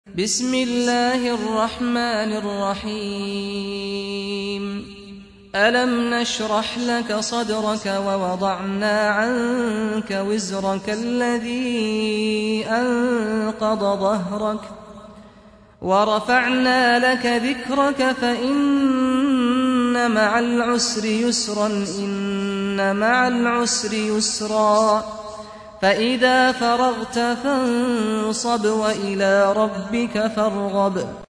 بسم الله الرحمن الرحيم ألم نشرح لك صدرك ووضعنا عنك وزرك الذي أنقض ظهرك ورفعنا لك ذكرك فإن مع العسر يسرا إن مع العسر يسرا فإذا فرغت فانصب وإلى ربك فارغب